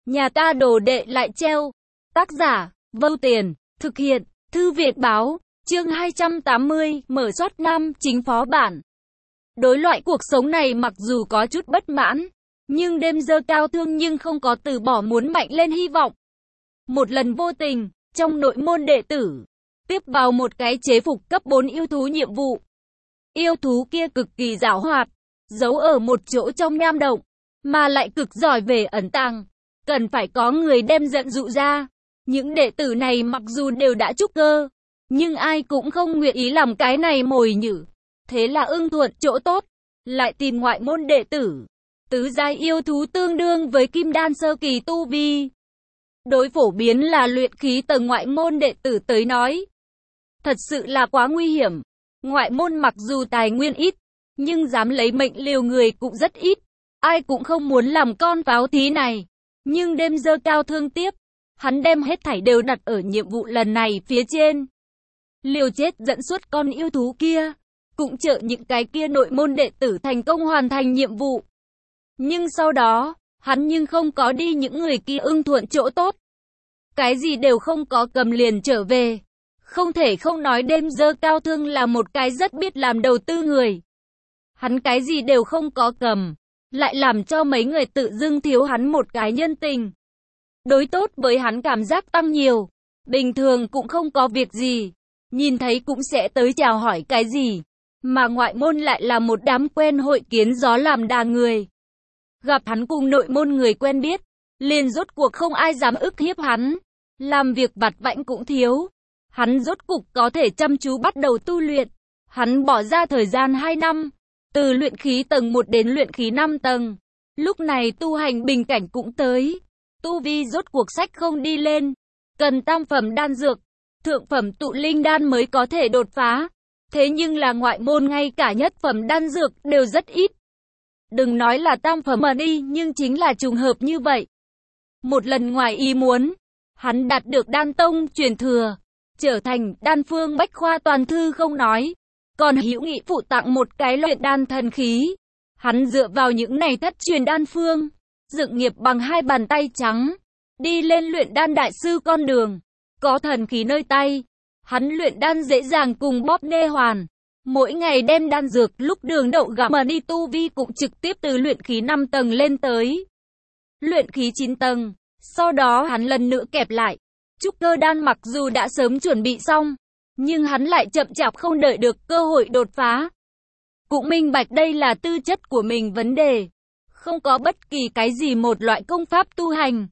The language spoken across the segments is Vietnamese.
Nhà ta đồ đệ lại treo. Tác giả, Vâu Tiền, thực hiện, Thư Viện Báo, chương 280, mở soát nam chính phó bản. Đối loại cuộc sống này mặc dù có chút bất mãn, nhưng đêm dơ cao thương nhưng không có từ bỏ muốn mạnh lên hy vọng. Một lần vô tình, trong nội môn đệ tử, tiếp vào một cái chế phục cấp 4 yêu thú nhiệm vụ. Yêu thú kia cực kỳ giảo hoạt, giấu ở một chỗ trong nham động, mà lại cực giỏi về ẩn tàng. Cần phải có người đem dẫn dụ ra. Những đệ tử này mặc dù đều đã trúc cơ, nhưng ai cũng không nguyện ý làm cái này mồi nhử. Thế là ưng thuận chỗ tốt, lại tìm ngoại môn đệ tử. Tứ giai yêu thú tương đương với kim đan sơ kỳ tu vi. Đối phổ biến là luyện khí tầng ngoại môn đệ tử tới nói. Thật sự là quá nguy hiểm. Ngoại môn mặc dù tài nguyên ít, nhưng dám lấy mệnh liều người cũng rất ít. Ai cũng không muốn làm con pháo thí này. Nhưng đêm dơ cao thương tiếp, hắn đem hết thảy đều đặt ở nhiệm vụ lần này phía trên. Liều chết dẫn xuất con yêu thú kia, cũng trợ những cái kia nội môn đệ tử thành công hoàn thành nhiệm vụ. Nhưng sau đó, hắn nhưng không có đi những người kia ưng thuận chỗ tốt. Cái gì đều không có cầm liền trở về. Không thể không nói đêm dơ cao thương là một cái rất biết làm đầu tư người. Hắn cái gì đều không có cầm, lại làm cho mấy người tự dưng thiếu hắn một cái nhân tình. Đối tốt với hắn cảm giác tăng nhiều, bình thường cũng không có việc gì, nhìn thấy cũng sẽ tới chào hỏi cái gì, mà ngoại môn lại là một đám quen hội kiến gió làm đà người. Gặp hắn cùng nội môn người quen biết, liền rốt cuộc không ai dám ức hiếp hắn, làm việc vặt vãnh cũng thiếu. Hắn rốt cục có thể chăm chú bắt đầu tu luyện, hắn bỏ ra thời gian 2 năm. Từ luyện khí tầng 1 đến luyện khí 5 tầng. Lúc này tu hành bình cảnh cũng tới. Tu vi rốt cuộc sách không đi lên. Cần tam phẩm đan dược, thượng phẩm tụ linh đan mới có thể đột phá. Thế nhưng là ngoại môn ngay cả nhất phẩm đan dược đều rất ít. Đừng nói là tam phẩm mà đi, nhưng chính là trùng hợp như vậy. Một lần ngoài ý muốn, hắn đạt được đan tông truyền thừa, trở thành đan phương bách khoa toàn thư không nói. Còn hữu nghị phụ tặng một cái luyện đan thần khí. Hắn dựa vào những này thất truyền đan phương, dựng nghiệp bằng 2 bàn tay trắng, đi lên luyện đan đại sư con đường. Có thần khí nơi tay, hắn luyện đan dễ dàng cùng bóp nê hoàn. Mỗi ngày đem đan dược lúc đường đậu gặm mà đi, tu vi cũng trực tiếp từ luyện khí 5 tầng lên tới luyện khí 9 tầng. Sau đó hắn lần nữa kẹp lại. Trúc cơ đan mặc dù đã sớm chuẩn bị xong, nhưng hắn lại chậm chạp không đợi được cơ hội đột phá. Cũng minh bạch đây là tư chất của mình vấn đề. Không có bất kỳ cái gì một loại công pháp tu hành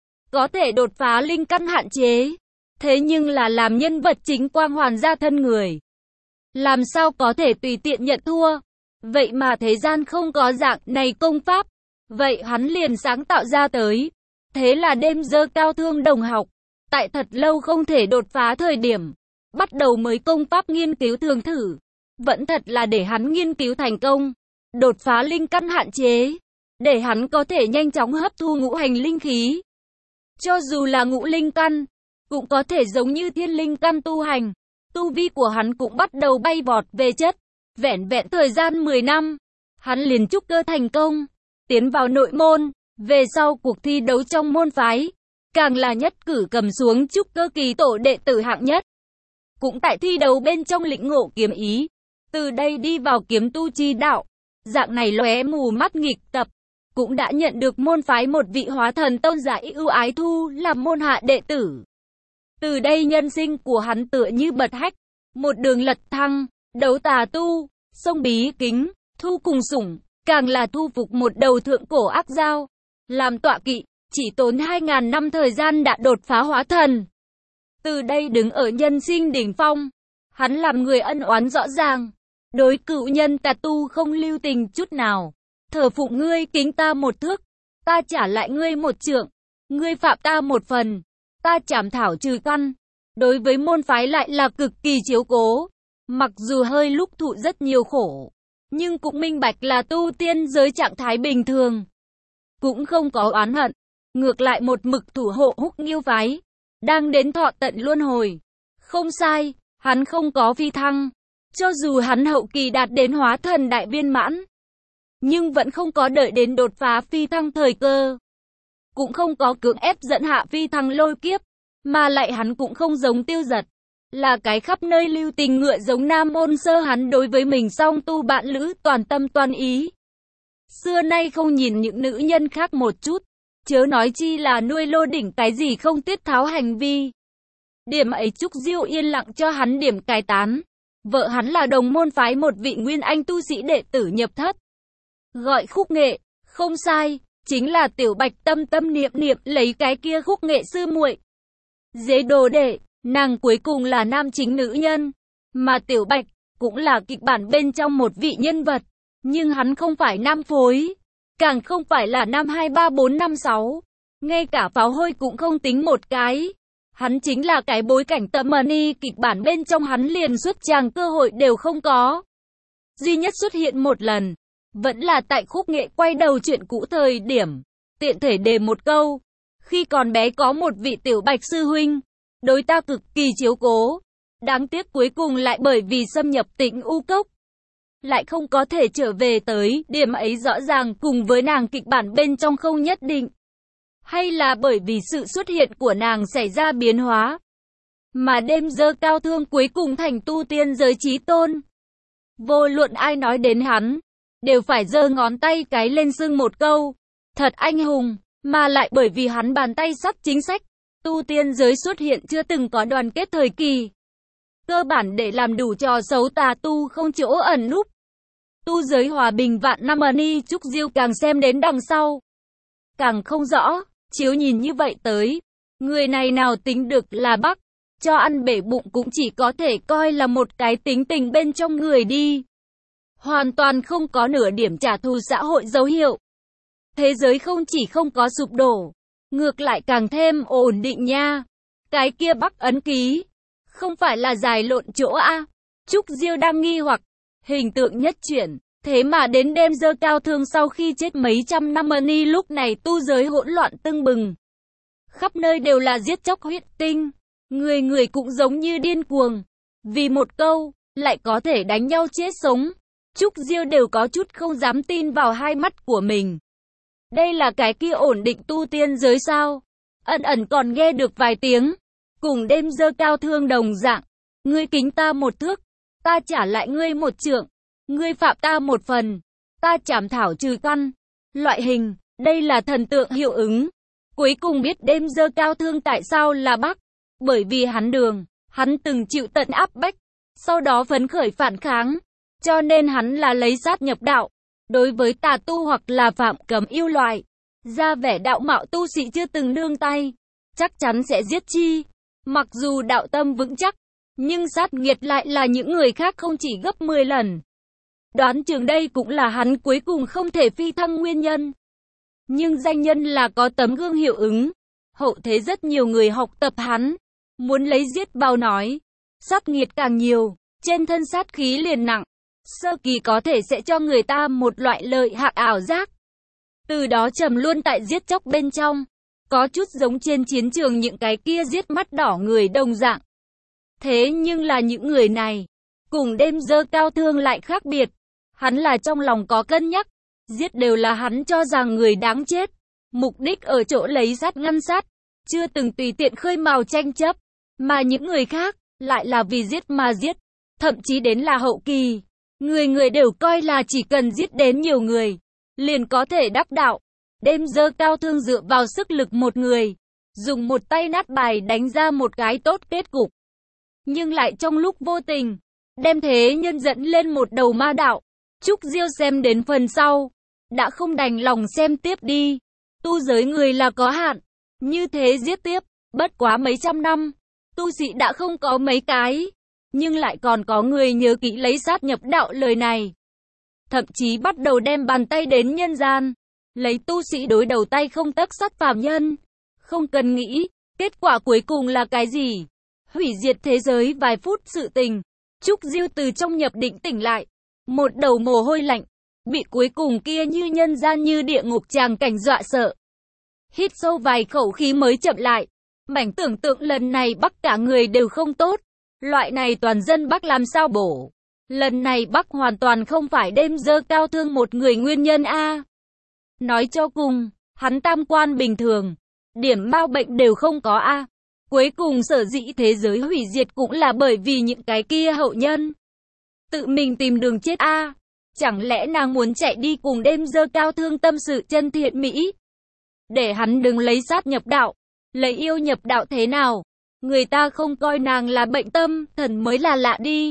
có thể đột phá linh căn hạn chế. Thế nhưng là làm nhân vật chính quang hoàn gia thân người, làm sao có thể tùy tiện nhận thua. Vậy mà thế gian không có dạng này công pháp. Vậy hắn liền sáng tạo ra tới. Thế là đêm dơ cao thương đồng học, tại thật lâu không thể đột phá thời điểm, bắt đầu mới công pháp nghiên cứu thường thử. Vẫn thật là để hắn nghiên cứu thành công, đột phá linh căn hạn chế, để hắn có thể nhanh chóng hấp thu ngũ hành linh khí. Cho dù là ngũ linh căn, cũng có thể giống như thiên linh căn tu hành. Tu vi của hắn cũng bắt đầu bay vọt về chất. Vẻn vẹn thời gian 10 năm, hắn liền trúc cơ thành công, tiến vào nội môn. Về sau cuộc thi đấu trong môn phái, càng là nhất cử cầm xuống trúc cơ kỳ tổ đệ tử hạng nhất. Cũng tại thi đấu bên trong lĩnh ngộ kiếm ý, từ đây đi vào kiếm tu chi đạo. Dạng này lóe mù mắt nghịch tập, cũng đã nhận được môn phái một vị hóa thần tôn giả ưu ái thu làm môn hạ đệ tử. Từ đây nhân sinh của hắn tựa như bật hách, một đường lật thăng, đấu tà tu, xông bí kính, thu cùng sủng, càng là thu phục một đầu thượng cổ ác dao, làm tọa kỵ, chỉ tốn 2000 năm thời gian đã đột phá hóa thần. Từ đây đứng ở nhân sinh đỉnh phong, hắn làm người ân oán rõ ràng, đối cựu nhân tà tu không lưu tình chút nào. Thờ phụng ngươi kính ta một thước, ta trả lại ngươi một trượng, ngươi phạm ta một phần, ta trảm thảo trừ căn. Đối với môn phái lại là cực kỳ chiếu cố, mặc dù hơi lúc thụ rất nhiều khổ, nhưng cũng minh bạch là tu tiên giới trạng thái bình thường, cũng không có oán hận, ngược lại một mực thủ hộ Húc Nghiêu phái, đang đến thọ tận luân hồi. Không sai, hắn không có phi thăng, cho dù hắn hậu kỳ đạt đến hóa thần đại viên mãn, nhưng vẫn không có đợi đến đột phá phi thăng thời cơ. cũng không có cưỡng ép dẫn Hạ Phi thăng lôi kiếp, mà lại hắn cũng không giống Tiêu Giật, là cái khắp nơi lưu tình ngựa giống Nam Môn Sơ, hắn đối với mình song tu bạn lữ toàn tâm toàn ý. Xưa nay không nhìn những nữ nhân khác một chút, chớ nói chi là nuôi lô đỉnh cái gì không tiết tháo hành vi. Điểm ấy Trúc Diêu yên lặng cho hắn điểm cai tán. Vợ hắn là đồng môn phái một vị nguyên anh tu sĩ đệ tử nhập thất. Gọi Khúc Nghệ, không sai, chính là Tiểu Bạch tâm tâm niệm niệm lấy cái kia Khúc Nghệ sư muội. Dế đồ đệ, nàng cuối cùng là nam chính nữ nhân, mà Tiểu Bạch cũng là kịch bản bên trong một vị nhân vật, nhưng hắn không phải nam phối, càng không phải là nam 2, 3, 4, 5, 6, ngay cả pháo hôi cũng không tính một cái. Hắn chính là cái bối cảnh tâm money, kịch bản bên trong hắn liền xuất tràng cơ hội đều không có. Duy nhất xuất hiện một lần, vẫn là tại Khúc Nghệ quay đầu chuyện cũ thời điểm, tiện thể đề một câu. Khi còn bé có một vị Tiểu Bạch sư huynh, đối ta cực kỳ chiếu cố. Đáng tiếc cuối cùng lại bởi vì xâm nhập Tĩnh U Cốc, lại không có thể trở về tới, điểm ấy rõ ràng cùng với nàng kịch bản bên trong không nhất định. Hay là bởi vì sự xuất hiện của nàng xảy ra biến hóa, mà đêm dơ cao thương cuối cùng thành tu tiên giới chí tôn. Vô luận ai nói đến hắn, đều phải giơ ngón tay cái lên xưng một câu, thật anh hùng, mà lại bởi vì hắn bàn tay sắt chính sách, tu tiên giới xuất hiện chưa từng có đoàn kết thời kỳ. Cơ bản để làm đủ trò xấu tà tu không chỗ ẩn núp. Tu giới hòa bình vạn năm ni Trúc Diêu càng xem đến đằng sau, càng không rõ, chiếu nhìn như vậy tới, người này nào tính được là Bắc, cho ăn bể bụng cũng chỉ có thể coi là một cái tính tình bên trong người đi. Hoàn toàn không có nửa điểm trả thù xã hội dấu hiệu. Thế giới không chỉ không có sụp đổ, ngược lại càng thêm ổn định nha. Cái kia Bắc ấn ký, không phải là dài lộn chỗ a? Trúc Diêu đang nghi hoặc, hình tượng nhất chuyển, thế mà đến đêm dơ cao thương sau khi chết mấy trăm năm ni lúc này tu giới hỗn loạn tưng bừng. Khắp nơi đều là giết chóc huyết tinh, người người cũng giống như điên cuồng. Vì một câu, lại có thể đánh nhau chết sống. Trúc Diêu đều có chút không dám tin vào hai mắt của mình. Đây là cái kia ổn định tu tiên giới sao? Ẩn ẩn còn nghe được vài tiếng, cùng đêm dơ cao thương đồng dạng. Ngươi kính ta một thước, ta trả lại ngươi một trượng. Ngươi phạm ta một phần, ta chảm thảo trừ căn. Loại hình, đây là thần tượng hiệu ứng. Cuối cùng biết đêm dơ cao thương tại sao là Bắc. Bởi vì hắn từng chịu tận áp bách, sau đó phấn khởi phản kháng. Cho nên hắn là lấy sát nhập đạo. Đối với tà tu hoặc là phạm cấm yêu loại, ra vẻ đạo mạo tu sĩ chưa từng nương tay, chắc chắn sẽ giết chi. Mặc dù đạo tâm vững chắc, nhưng sát nghiệt lại là những người khác không chỉ gấp 10 lần. Đoán chừng đây cũng là hắn cuối cùng không thể phi thăng nguyên nhân. Nhưng danh nhân là có tấm gương hiệu ứng. Hậu thế rất nhiều người học tập hắn, muốn lấy giết bao nói. Sát nghiệt càng nhiều, trên thân sát khí liền nặng. Sơ kỳ có thể sẽ cho người ta một loại lợi hại ảo giác. Từ đó trầm luôn tại giết chóc bên trong. Có chút giống trên chiến trường những cái kia giết mắt đỏ người đồng dạng. Thế nhưng là những người này, cùng đêm dơ cao thương lại khác biệt. Hắn là trong lòng có cân nhắc, giết đều là hắn cho rằng người đáng chết. Mục đích ở chỗ lấy sát ngăn sát, chưa từng tùy tiện khơi mào tranh chấp. Mà những người khác, lại là vì giết mà giết, thậm chí đến là hậu kỳ. Người người đều coi là chỉ cần giết đến nhiều người, liền có thể đắc đạo. Đêm dơ cao thương dựa vào sức lực một người, dùng một tay nát bài đánh ra một cái tốt kết cục. Nhưng lại trong lúc vô tình, đem thế nhân dẫn lên một đầu ma đạo. Trúc Diêu xem đến phần sau, đã không đành lòng xem tiếp đi. Tu giới người là có hạn, như thế giết tiếp, bất quá mấy trăm năm, tu sĩ đã không có mấy cái. Nhưng lại còn có người nhớ kỹ lấy sát nhập đạo lời này. Thậm chí bắt đầu đem bàn tay đến nhân gian, lấy tu sĩ đối đầu tay không tấc sắt phàm nhân. Không cần nghĩ, kết quả cuối cùng là cái gì? Hủy diệt thế giới vài phút sự tình. Trúc Diêu từ trong nhập định tỉnh lại, một đầu mồ hôi lạnh, bị cuối cùng kia như nhân gian như địa ngục tràng cảnh dọa sợ. Hít sâu vài khẩu khí mới chậm lại. Mảnh tưởng tượng lần này Bắc cả người đều không tốt. Loại này toàn dân Bắc làm sao bổ. Lần này Bắc hoàn toàn không phải đêm dơ cao thương một người nguyên nhân a. Nói cho cùng, Hắn tam quan bình thường, điểm mau bệnh đều không có a. Cuối cùng sở dĩ thế giới hủy diệt cũng là bởi vì những cái kia hậu nhân tự mình tìm đường chết a. Chẳng lẽ nàng muốn chạy đi cùng đêm dơ cao thương tâm sự chân thiện mỹ? Để hắn đừng lấy sát nhập đạo, lấy yêu nhập đạo thế nào? Người ta không coi nàng là bệnh tâm, thần mới là lạ đi.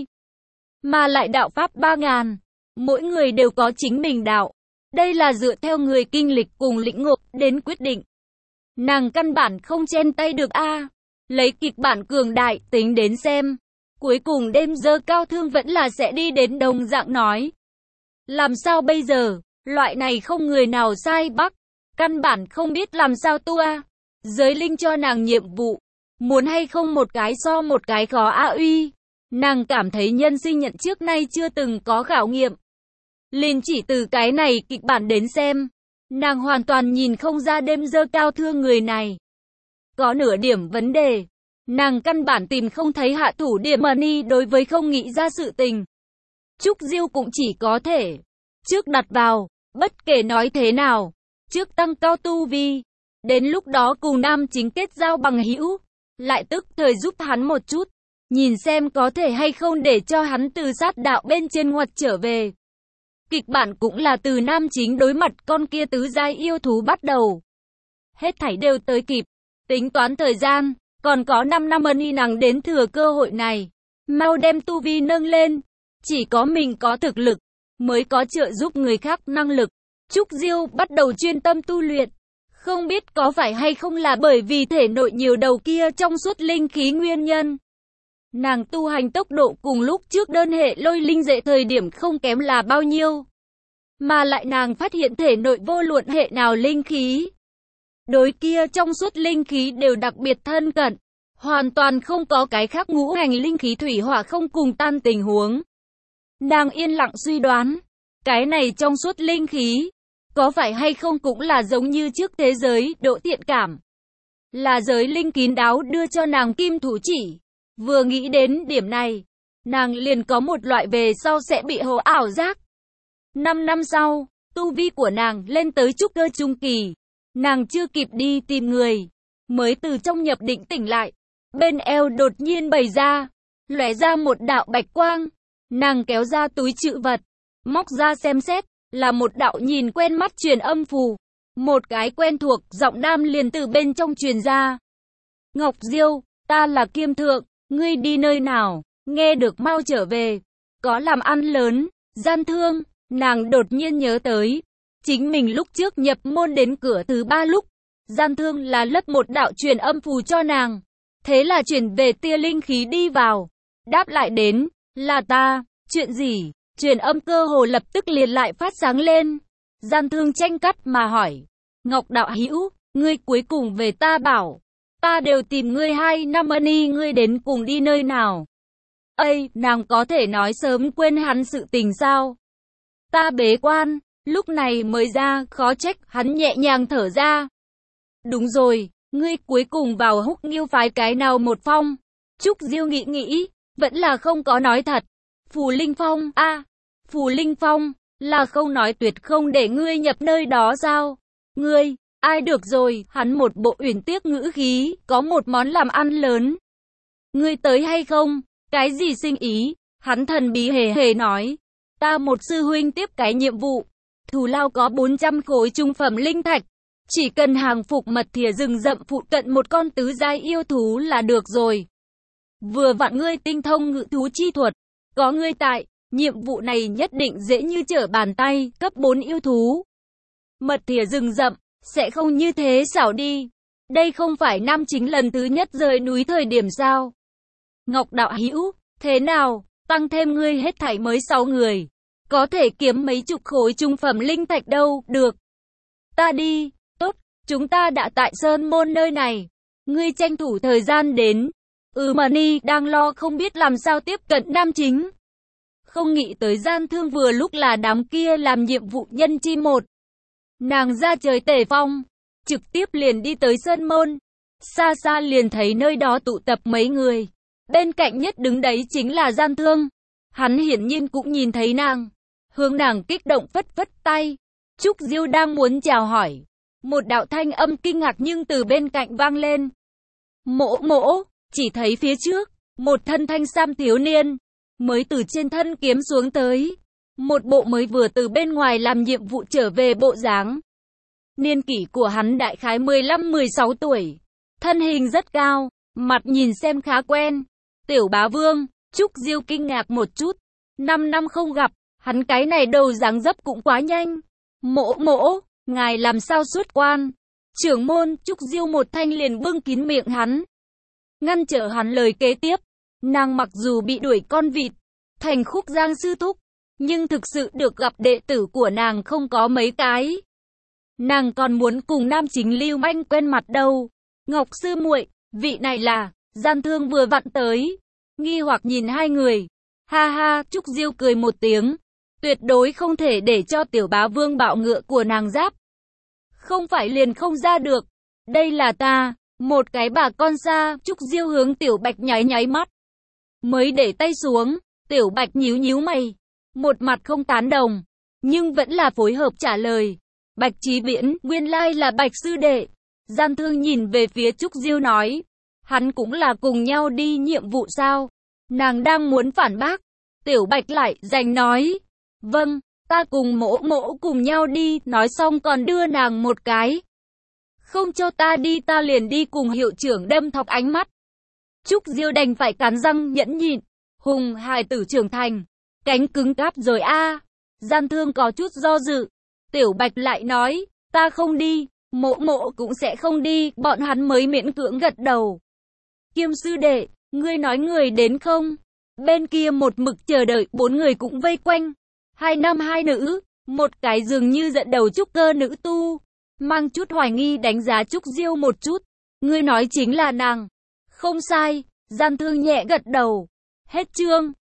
Mà lại đạo pháp 3000, mỗi người đều có chính mình đạo. Đây là dựa theo người kinh lịch cùng lĩnh ngộ đến quyết định. Nàng căn bản không chen tay được a. Lấy kịch bản cường đại tính đến xem, cuối cùng đêm dơ cao thương vẫn là sẽ đi đến đồng dạng nói. Làm sao bây giờ, loại này không người nào sai bắc, căn bản không biết làm sao tu a. Giới linh cho nàng nhiệm vụ, muốn hay không một cái so một cái khó a uy. Nàng cảm thấy nhân sinh nhận trước nay chưa từng có khảo nghiệm. Liền chỉ từ cái này kịch bản đến xem, nàng hoàn toàn nhìn không ra đêm dơ cao thương người này có nửa điểm vấn đề. Nàng căn bản tìm không thấy hạ thủ điểm money đối với không nghĩ ra sự tình. Trúc Diêu cũng chỉ có thể trước đặt vào, bất kể nói thế nào, trước tăng cao tu vi, đến lúc đó cùng nam chính kết giao bằng hữu, lại tức thời giúp hắn một chút, nhìn xem có thể hay không để cho hắn từ sát đạo bên trên ngoặt trở về. Kịch bản cũng là từ nam chính đối mặt con kia tứ giai yêu thú bắt đầu. Hết thảy đều tới kịp, tính toán thời gian, còn có 5 năm ân y nàng đến thừa cơ hội này, mau đem tu vi nâng lên, chỉ có mình có thực lực, mới có trợ giúp người khác năng lực. Trúc Diêu bắt đầu chuyên tâm tu luyện, không biết có phải hay không là bởi vì thể nội nhiều đầu kia trong suốt linh khí nguyên nhân. Nàng tu hành tốc độ cùng lúc trước đơn hệ lôi linh dệ thời điểm không kém là bao nhiêu. Mà lại nàng phát hiện thể nội vô luận hệ nào linh khí, đối kia trong suốt linh khí đều đặc biệt thân cận, hoàn toàn không có cái khác ngũ hành linh khí thủy hỏa không cùng tan tình huống. Nàng yên lặng suy đoán, cái này trong suốt linh khí, có phải hay không cũng là giống như trước thế giới độ thiện cảm. Là giới linh kín đáo đưa cho nàng kim thủ chỉ. Vừa nghĩ đến điểm này, nàng liền có một loại về sau sẽ bị hồ ảo giác. 5 năm sau, tu vi của nàng lên tới trúc cơ trung kỳ. Nàng chưa kịp đi tìm người, mới từ trong nhập định tỉnh lại. Bên eo đột nhiên bày ra, lóe ra một đạo bạch quang. Nàng kéo ra túi trữ vật, móc ra xem xét, là một đạo nhìn quen mắt truyền âm phù. Một cái quen thuộc giọng nam liền từ bên trong truyền ra. Ngọc Diêu, ta là Kiêm Thượng, ngươi đi nơi nào, nghe được mau trở về. Có làm ăn lớn, gian thương, nàng đột nhiên nhớ tới. Chính mình lúc trước nhập môn đến cửa thứ 3 lúc, gian thương là lấp một đạo truyền âm phù cho nàng. Thế là chuyển về tia linh khí đi vào. Đáp lại đến, là ta, chuyện gì? Truyền âm cơ hồ lập tức liền lại phát sáng lên. Gian thương tranh cắt mà hỏi. Ngọc đạo hữu, ngươi cuối cùng về ta bảo. Ta đều tìm ngươi 2 năm ân y, ngươi đến cùng đi nơi nào? Ây, nàng có thể nói sớm quên hắn sự tình sao? Ta bế quan, lúc này mới ra, khó trách, hắn nhẹ nhàng thở ra. Đúng rồi, ngươi cuối cùng vào Húc Nghiêu phái cái nào một phong? Trúc Diêu nghĩ, vẫn là không có nói thật. Phù Linh Phong, Phù Linh Phong, là không nói tuyệt không để ngươi nhập nơi đó sao? Ngươi, ai được rồi, hắn một bộ uyển tiếc ngữ khí, có một món làm ăn lớn. Ngươi tới hay không? Cái gì sinh ý? Hắn thần bí hề hề nói. Ta một sư huynh tiếp cái nhiệm vụ. Thù lao có 400 khối trung phẩm linh thạch. Chỉ cần hàng phục mật thìa rừng rậm phụ cận một con tứ giai yêu thú là được rồi. Vừa vặn ngươi tinh thông ngự thú chi thuật. Có ngươi tại, nhiệm vụ này nhất định dễ như trở bàn tay, cấp 4 yêu thú. Mật thìa rừng rậm, sẽ không như thế xảo đi. Đây không phải nam chính lần thứ nhất rời núi thời điểm sao? Ngọc đạo hữu, thế nào, tăng thêm ngươi hết thảy mới 6 người. Có thể kiếm mấy chục khối trung phẩm linh thạch đâu, được. Ta đi, tốt, chúng ta đã tại Sơn Môn nơi này. Ngươi tranh thủ thời gian đến. Mani đang lo không biết làm sao tiếp cận nam chính. Không nghĩ tới gian thương vừa lúc là đám kia làm nhiệm vụ nhân chi một. Nàng ra trời tể phong, trực tiếp liền đi tới Sơn Môn. Xa xa liền thấy nơi đó tụ tập mấy người. Bên cạnh nhất đứng đấy chính là gian thương. Hắn hiển nhiên cũng nhìn thấy nàng. Hướng nàng kích động phất phất tay. Trúc Diêu đang muốn chào hỏi. một đạo thanh âm kinh ngạc nhưng từ bên cạnh vang lên. Mỗ mỗ, chỉ thấy phía trước, một thân thanh sam thiếu niên, mới từ trên thân kiếm xuống tới. Một bộ mới vừa từ bên ngoài làm nhiệm vụ trở về bộ dáng. Niên kỷ của hắn đại khái 15-16 tuổi. Thân hình rất cao, mặt nhìn xem khá quen. Tiểu bá vương, Trúc Diêu kinh ngạc một chút. 5 năm không gặp, hắn cái này đầu dáng dấp cũng quá nhanh. Mỗ mỗ, ngài làm sao xuất quan? Trưởng môn, Trúc Diêu một thanh liền bưng kín miệng hắn. Ngăn trở hắn lời kế tiếp. Nàng mặc dù bị đuổi con vịt, thành Khúc Giang sư thúc, nhưng thực sự được gặp đệ tử của nàng không có mấy cái. Nàng còn muốn cùng nam chính Lưu Manh quen mặt đâu. Ngọc sư muội, vị này là, Gian Thương vừa vặn tới. Nghi hoặc nhìn hai người. Ha ha, Trúc Diêu cười một tiếng. Tuyệt đối không thể để cho tiểu bá vương bạo ngựa của nàng giáp. Không phải liền không ra được. Đây là ta, một cái bà con xa. Trúc Diêu hướng Tiểu Bạch nháy nháy mắt. Mới để tay xuống, Tiểu Bạch nhíu nhíu mày. Một mặt không tán đồng, nhưng vẫn là phối hợp trả lời. Bạch Chí Viễn, nguyên lai là Bạch sư đệ. Gian Thương nhìn về phía Trúc Diêu nói. Hắn cũng là cùng nhau đi nhiệm vụ sao? Nàng đang muốn phản bác. Tiểu Bạch lại giành nói. Vâng, ta cùng mỗ mỗ cùng nhau đi. Nói xong còn đưa nàng một cái. Không cho ta đi ta liền đi cùng hiệu trưởng đâm thọc ánh mắt. Trúc Diêu đành phải cắn răng nhẫn nhịn. Hùng hài tử trưởng thành. Cánh cứng cáp rồi a. Gian Thương có chút do dự. Tiểu Bạch lại nói. Ta không đi. Mỗ mỗ cũng sẽ không đi. Bọn hắn mới miễn cưỡng gật đầu. Kiêm sư đệ, ngươi nói người đến không? Bên kia một mực chờ đợi, 4 người cũng vây quanh. 2 nam 2 nữ, một cái dường như dẫn đầu trúc cơ nữ tu. Mang chút hoài nghi đánh giá Trúc Diêu một chút. Ngươi nói chính là nàng. Không sai, Gian Thương nhẹ gật đầu. Hết chương.